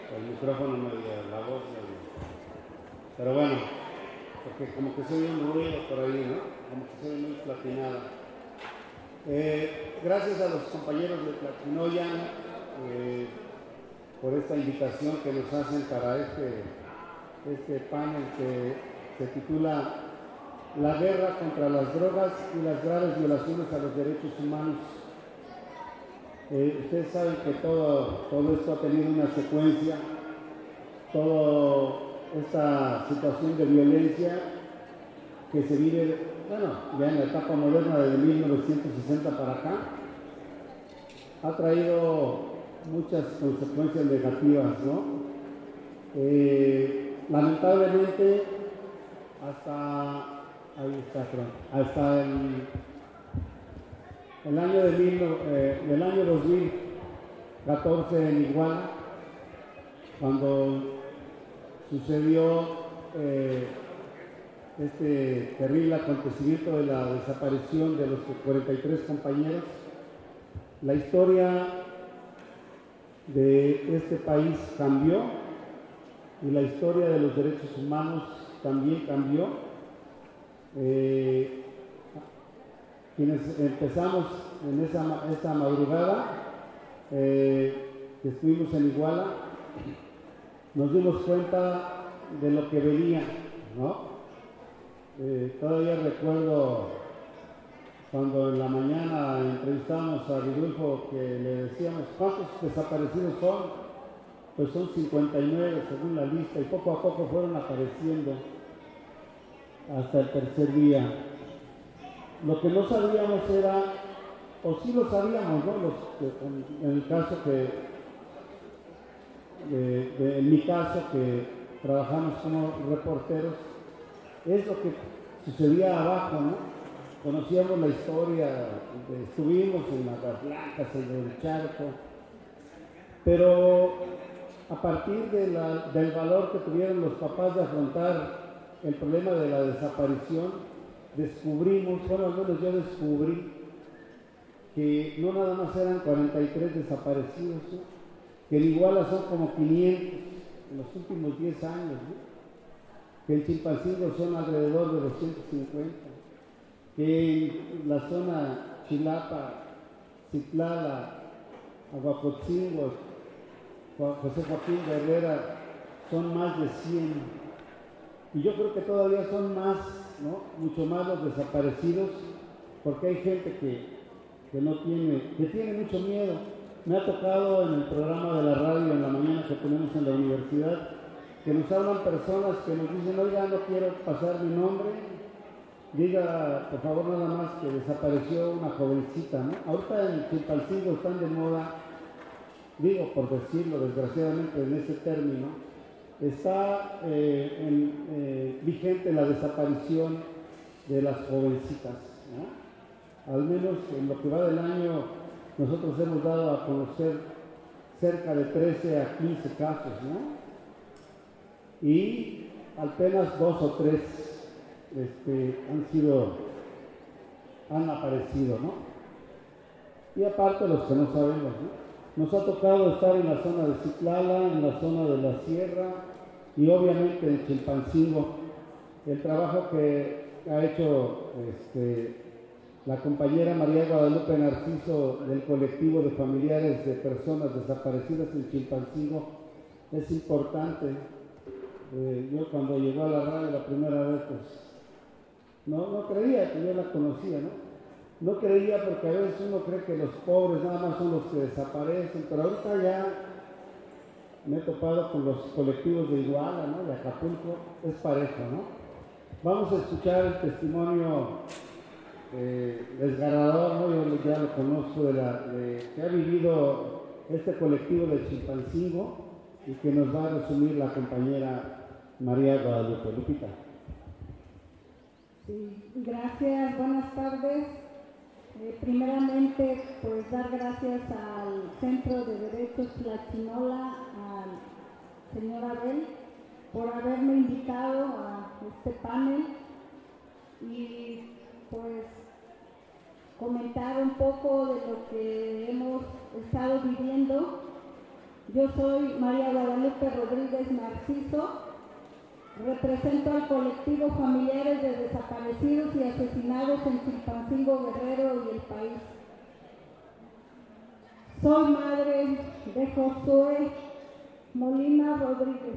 el micrófono medio, la voz medio. Pero bueno, porque como que soy un ruido por ahí, ¿no? Como que soy muy platinada. Gracias a los compañeros de Platinoyan por esta invitación que nos hacen para este panel que se titula La guerra contra las drogas y las graves violaciones a los derechos humanos. Ustedes saben que todo esto ha tenido una secuencia, toda esta situación de violencia que se vive, bueno, ya en la etapa moderna desde 1960 para acá, ha traído muchas consecuencias negativas, ¿no? Lamentablemente, hasta el año 2014 en Iguala, cuando sucedió este terrible acontecimiento de la desaparición de los 43 compañeros, la historia de este país cambió y la historia de los derechos humanos también cambió. Quienes empezamos en esa madrugada que estuvimos en Iguala, nos dimos cuenta de lo que venía, ¿no? Todavía recuerdo cuando en la mañana entrevistamos a Vidulfo, que le decíamos, ¿cuántos desaparecidos son? Pues son 59 según la lista, y poco a poco fueron apareciendo hasta el tercer día. Lo que no sabíamos era, o sí lo sabíamos, ¿no? En el caso en mi caso, que trabajamos como reporteros, es lo que sucedía abajo, ¿no? Conocíamos la historia, estuvimos en las Blancas, en el Charco, pero a partir del valor que tuvieron los papás de afrontar el problema de la desaparición, descubrimos, bueno, al menos yo descubrí que no nada más eran 43 desaparecidos, ¿no? Que en Iguala son como 500 en los últimos 10 años, ¿no? Que en Chilpancingo son alrededor de 250, que en la zona Chilapa, Citlala, Aguacotzingo, José Joaquín Herrera, son más de 100. Y yo creo que todavía son más, ¿no? Mucho más los desaparecidos, porque hay gente que tiene mucho miedo. Me ha tocado en el programa de la radio en la mañana que tenemos en la universidad, que nos hablan personas que nos dicen, oiga, no quiero pasar mi nombre, diga por favor nada más que desapareció una jovencita, ¿no? Ahorita en Chilpancingo están de moda, digo por decirlo desgraciadamente en ese término, está vigente la desaparición de las jovencitas, ¿no? Al menos en lo que va del año nosotros hemos dado a conocer cerca de 13 a 15 casos, ¿no? Y apenas 2 o 3 han aparecido, ¿no? Y aparte los que no sabemos, ¿no? Nos ha tocado estar en la zona de Citlala, en la zona de la Sierra y obviamente en Chilpancingo. El trabajo que ha hecho la compañera María Guadalupe Narciso del colectivo de familiares de personas desaparecidas en Chilpancingo es importante. Yo cuando llegó a la radio la primera vez, pues no creía que yo la conocía, ¿no? No creía porque a veces uno cree que los pobres nada más son los que desaparecen, pero ahorita ya me he topado con los colectivos de Iguala, ¿no? De Acapulco, es parejo, ¿no? Vamos a escuchar el testimonio desgarrador, ¿no? Yo ya lo conozco que ha vivido este colectivo de Chilpancingo y que nos va a resumir la compañera María Guadalupe. Lupita. Sí, gracias, buenas tardes. Primeramente, pues dar gracias al Centro de Derechos Platinola, al señor Abel, por haberme invitado a este panel y pues comentar un poco de lo que hemos estado viviendo Yo soy María Guadalupe Rodríguez Narciso, represento al colectivo Familiares de Desaparecidos y Asesinados en Chilpancingo, Guerrero y el país. Soy madre de Josué Molina Rodríguez.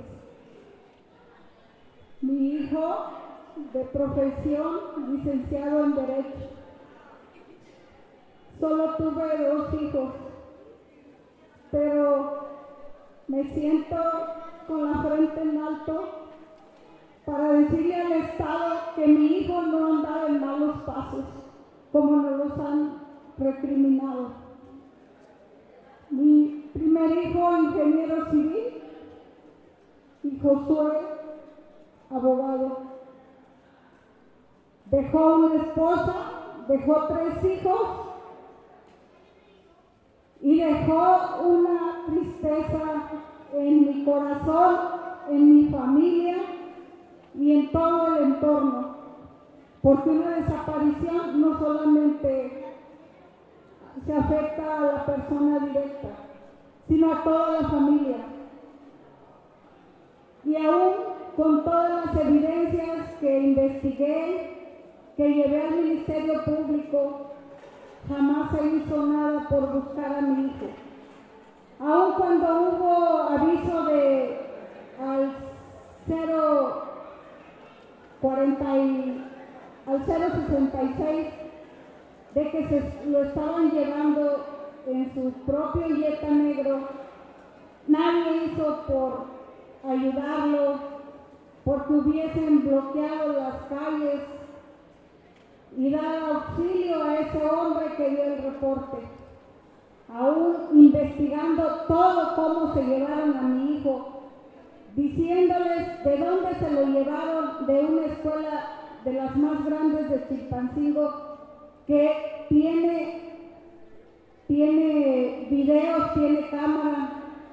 Mi hijo, de profesión, licenciado en Derecho. Solo tuve 2 hijos, pero me siento con la frente en alto para decirle al Estado que mi hijo no andaba en malos pasos, como nos los han recriminado. Mi primer hijo, ingeniero civil, y Josué, abogado. Dejó una esposa, dejó 3 hijos y dejó una tristeza en mi corazón, en mi familia y en todo el entorno, porque una desaparición no solamente se afecta a la persona directa, sino a toda la familia. Y aún con todas las evidencias que investigué, que llevé al Ministerio Público, jamás se hizo nada por buscar a mi hijo. Aún cuando hubo aviso al 066 de que lo estaban llevando en su propio Jetta negro, nadie hizo por ayudarlo, porque hubiesen bloqueado las calles y dar auxilio a ese hombre que dio el reporte. Aún investigando todo cómo se llevaron a mi hijo, diciéndoles de dónde se lo llevaron, de una escuela de las más grandes de Chilpancingo, que tiene videos, tiene cámara,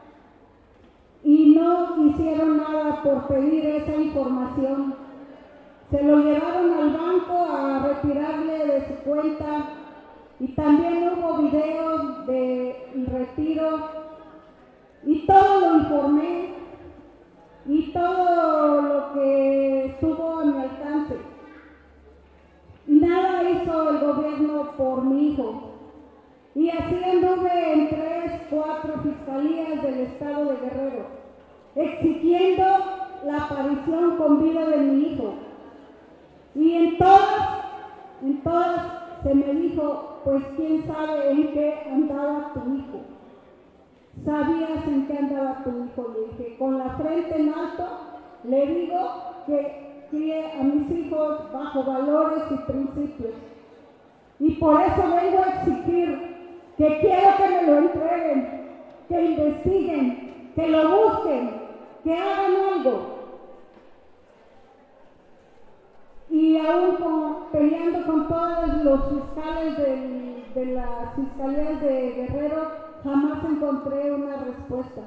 y no hicieron nada por pedir esa información. Se lo llevaron al banco a retirarle de su cuenta, y también hubo videos del retiro, y todo lo informé, y todo lo que estuvo a mi alcance. Y nada hizo el gobierno por mi hijo. Y así anduve en 3, 4 fiscalías del estado de Guerrero, exigiendo la aparición con vida de mi hijo. Y en todas se me dijo, pues quién sabe en qué andaba tu hijo. ¿Sabías en qué andaba tu hijo? Le dije, con la frente en alto, le digo que críe a mis hijos bajo valores y principios. Y por eso vengo a exigir que quiero que me lo entreguen, que investiguen, que lo busquen, que hagan algo. Y aún peleando con todos los fiscales de las fiscalías de Guerrero, jamás encontré una respuesta.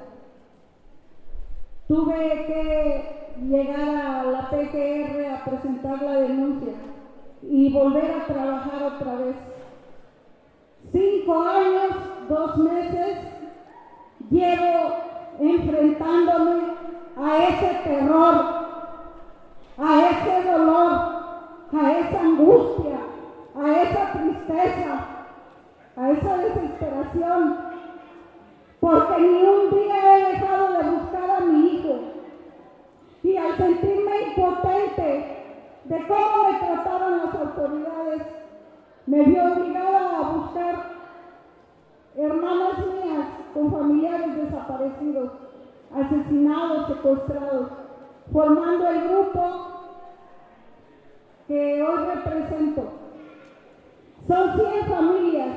Tuve que llegar a la PGR a presentar la denuncia y volver a trabajar otra vez. 5 años, 2 meses llevo enfrentándome a ese terror, a ese dolor, a esa angustia, a esa tristeza, a esa desesperación, porque ni un día he dejado de buscar a mi hijo. Y al sentirme impotente de cómo me trataban las autoridades, me vi obligada a buscar hermanas mías con familiares desaparecidos, asesinados, secuestrados, formando el grupo que hoy represento. Son 100 familias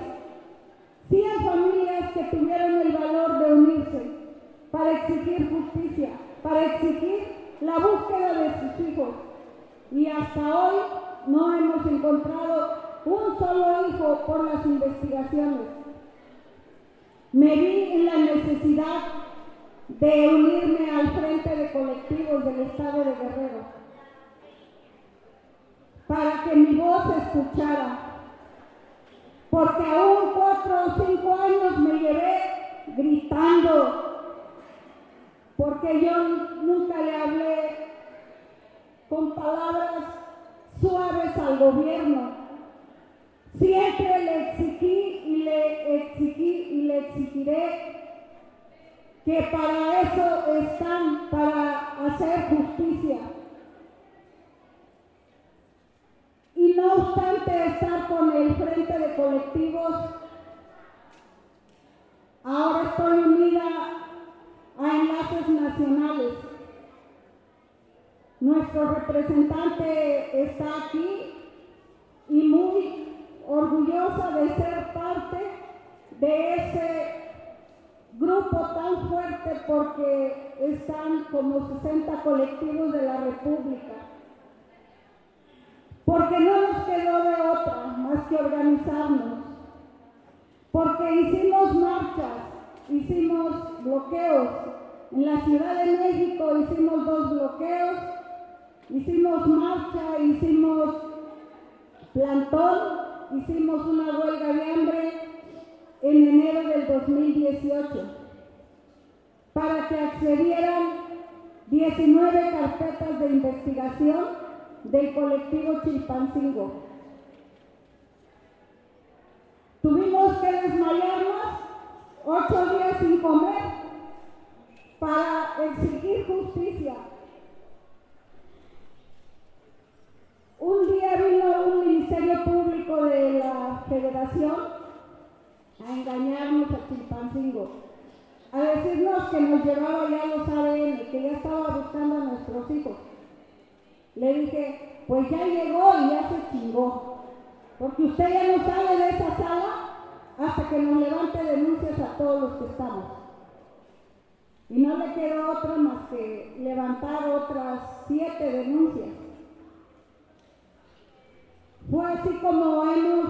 que tuvieron el valor de unirse para exigir justicia, para exigir la búsqueda de sus hijos. Y hasta hoy no hemos encontrado un solo hijo por las investigaciones. Me vi en la necesidad de unirme al Frente de Colectivos del Estado de Guerrero para que mi voz se escuchara, porque aún 4 o 5 años me llevé gritando, porque yo nunca le hablé con palabras suaves al gobierno. Siempre le exigí y le exigiré que para eso están, para hacer justicia. Y no obstante estar con el Frente de Colectivos, ahora estoy unida a Enlaces Nacionales. Nuestro representante está aquí y muy orgullosa de ser parte de ese grupo tan fuerte, porque están como 60 colectivos de la República. Porque no nos quedó de otra más que organizarnos, porque hicimos marchas, hicimos bloqueos. En la Ciudad de México hicimos 2 bloqueos, hicimos marcha, hicimos plantón, hicimos una huelga de hambre en enero del 2018 para que accedieran 19 carpetas de investigación del colectivo Chilpancingo. Tuvimos que desmayarnos 8 días sin comer para exigir justicia. Un día vino un ministerio público de la Federación a engañarnos a Chilpancingo, a decirnos que nos llevaba ya los ADN, que ya estaba buscando a nuestros hijos. Le dije, pues ya llegó y ya se chingó, porque usted ya no sale de esa sala hasta que nos levante denuncias a todos los que estamos. Y no le quedó otra más que levantar otras 7 denuncias. Fue así como hemos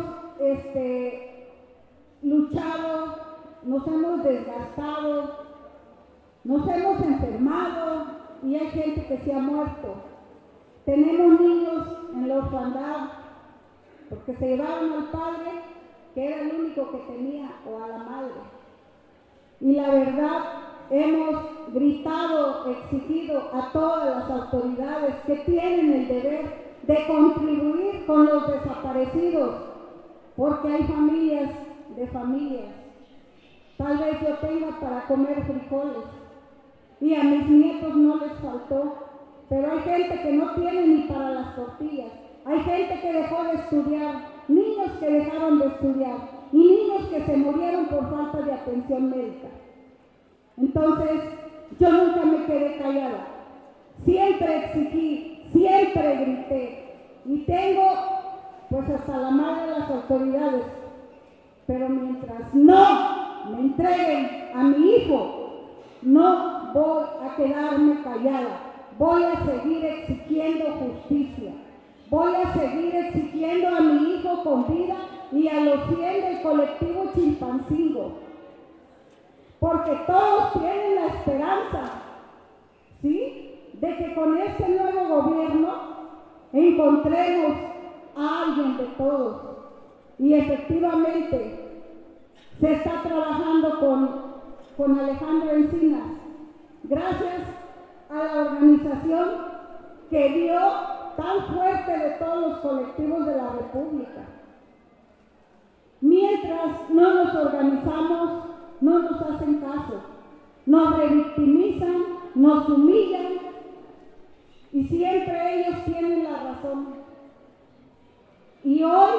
luchado, nos hemos desgastado, nos hemos enfermado y hay gente que se ha muerto. Tenemos niños en la orfandad porque se llevaron al padre, que era el único que tenía, o a la madre. Y la verdad, hemos gritado, exigido a todas las autoridades que tienen el deber de contribuir con los desaparecidos, porque hay familias de familias. Tal vez yo tenga para comer frijoles y a mis nietos no les faltó, pero hay gente que no tiene ni para las tortillas, hay gente que dejó de estudiar, niños que dejaron de estudiar y niños que se murieron por falta de atención médica. Entonces, yo nunca me quedé callada, siempre exigí, siempre grité y tengo pues hasta la madre de las autoridades, pero mientras no me entreguen a mi hijo, no voy a quedarme callada, voy a seguir exigiendo justicia, voy a seguir exigiendo a mi hijo con vida y a los 100 del colectivo Chilpancingo, porque todos tienen la esperanza, ¿sí?, de que con este nuevo gobierno encontremos a alguien de todos. Y efectivamente se está trabajando con Alejandro Encinas, gracias a la organización que dio tan fuerte de todos los colectivos de la República. Mientras no nos organizamos, no nos hacen caso, nos revictimizan, nos humillan y siempre ellos tienen la razón. Y hoy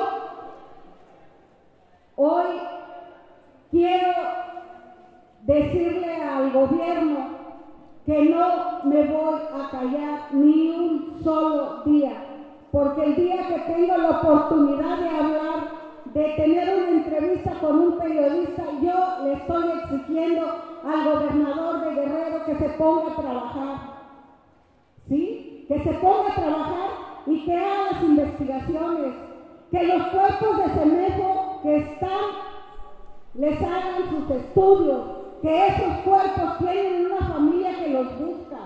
quiero decirle al gobierno que no me voy a callar ni un solo día, porque el día que tengo la oportunidad de hablar, de tener una entrevista con un periodista, yo le estoy exigiendo al gobernador de Guerrero que se ponga a trabajar, ¿sí?, que se ponga a trabajar y que haga las investigaciones, que los cuerpos de CEMEFO que están, les hagan sus estudios, que esos cuerpos tienen una familia que los busca,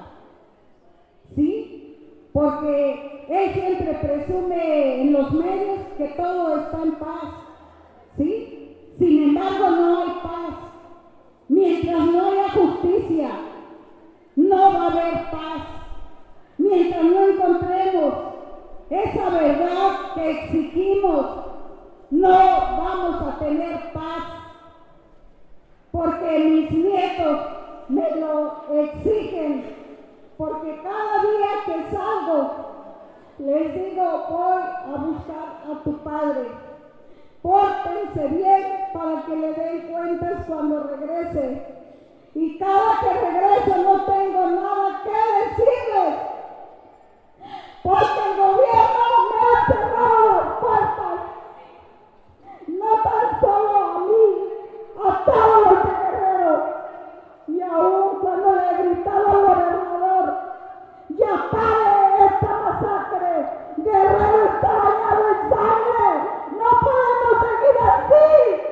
¿sí? Porque él siempre presume en los medios que todo está en paz, ¿sí? Sin embargo, no hay paz. Mientras no haya justicia, no va a haber paz. Mientras no encontremos esa verdad que exigimos, no vamos a tener paz, porque mis nietos me lo exigen, porque cada día que salgo les digo, voy a buscar a tu padre, pórtense bien para que le den cuentas cuando regrese, y cada que regreso no tengo nada que decirles, porque el gobierno me ha cerrado las puertas, no tan solo a mí, a todos los de Guerrero. Y aún cuando le he gritado al gobernador, ya pare esta masacre, Guerrero está bañado en sangre, no podemos seguir así.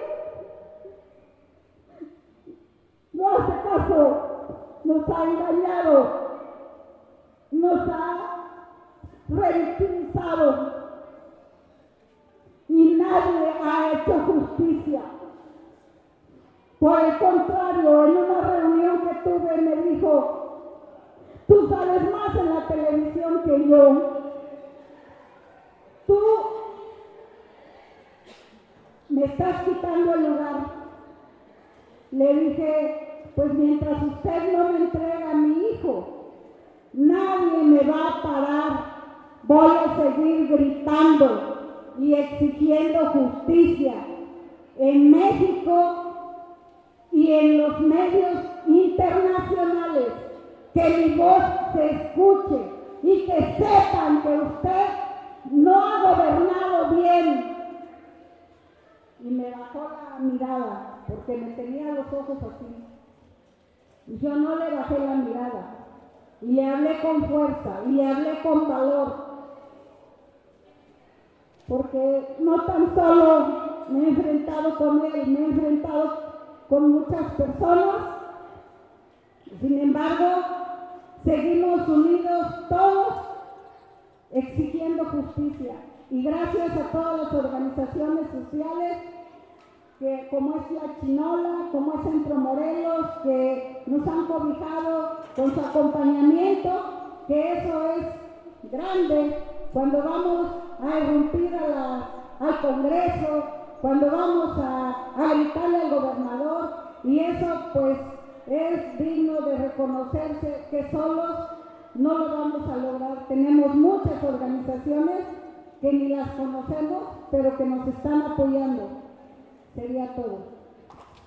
No hace caso, nos ha engañado, nos ha revictimizado y nadie ha hecho justicia. Por el contrario, en una reunión que tuve me dijo, tú sabes más en la televisión que yo, tú me estás quitando el lugar. Le dije, pues mientras usted no me entrega a mi hijo, nadie me va a parar, voy a seguir gritando y exigiendo justicia en México y en los medios internacionales, que mi voz se escuche y que sepan que usted no ha gobernado bien. Y me bajó la mirada, porque me tenía los ojos así. Y yo no le bajé la mirada, y le hablé con fuerza, y le hablé con valor, porque no tan solo me he enfrentado con él, me he enfrentado con muchas personas. Sin embargo, seguimos unidos todos exigiendo justicia. Y gracias a todas las organizaciones sociales, que, como es La Chinola, como es Centro Morelos, que nos han cobijado con su acompañamiento, que eso es grande cuando vamos a irrumpir al Congreso, cuando vamos a gritarle al gobernador, y eso pues es digno de reconocerse, que solos no lo vamos a lograr. Tenemos muchas organizaciones que ni las conocemos, pero que nos están apoyando. Sería todo.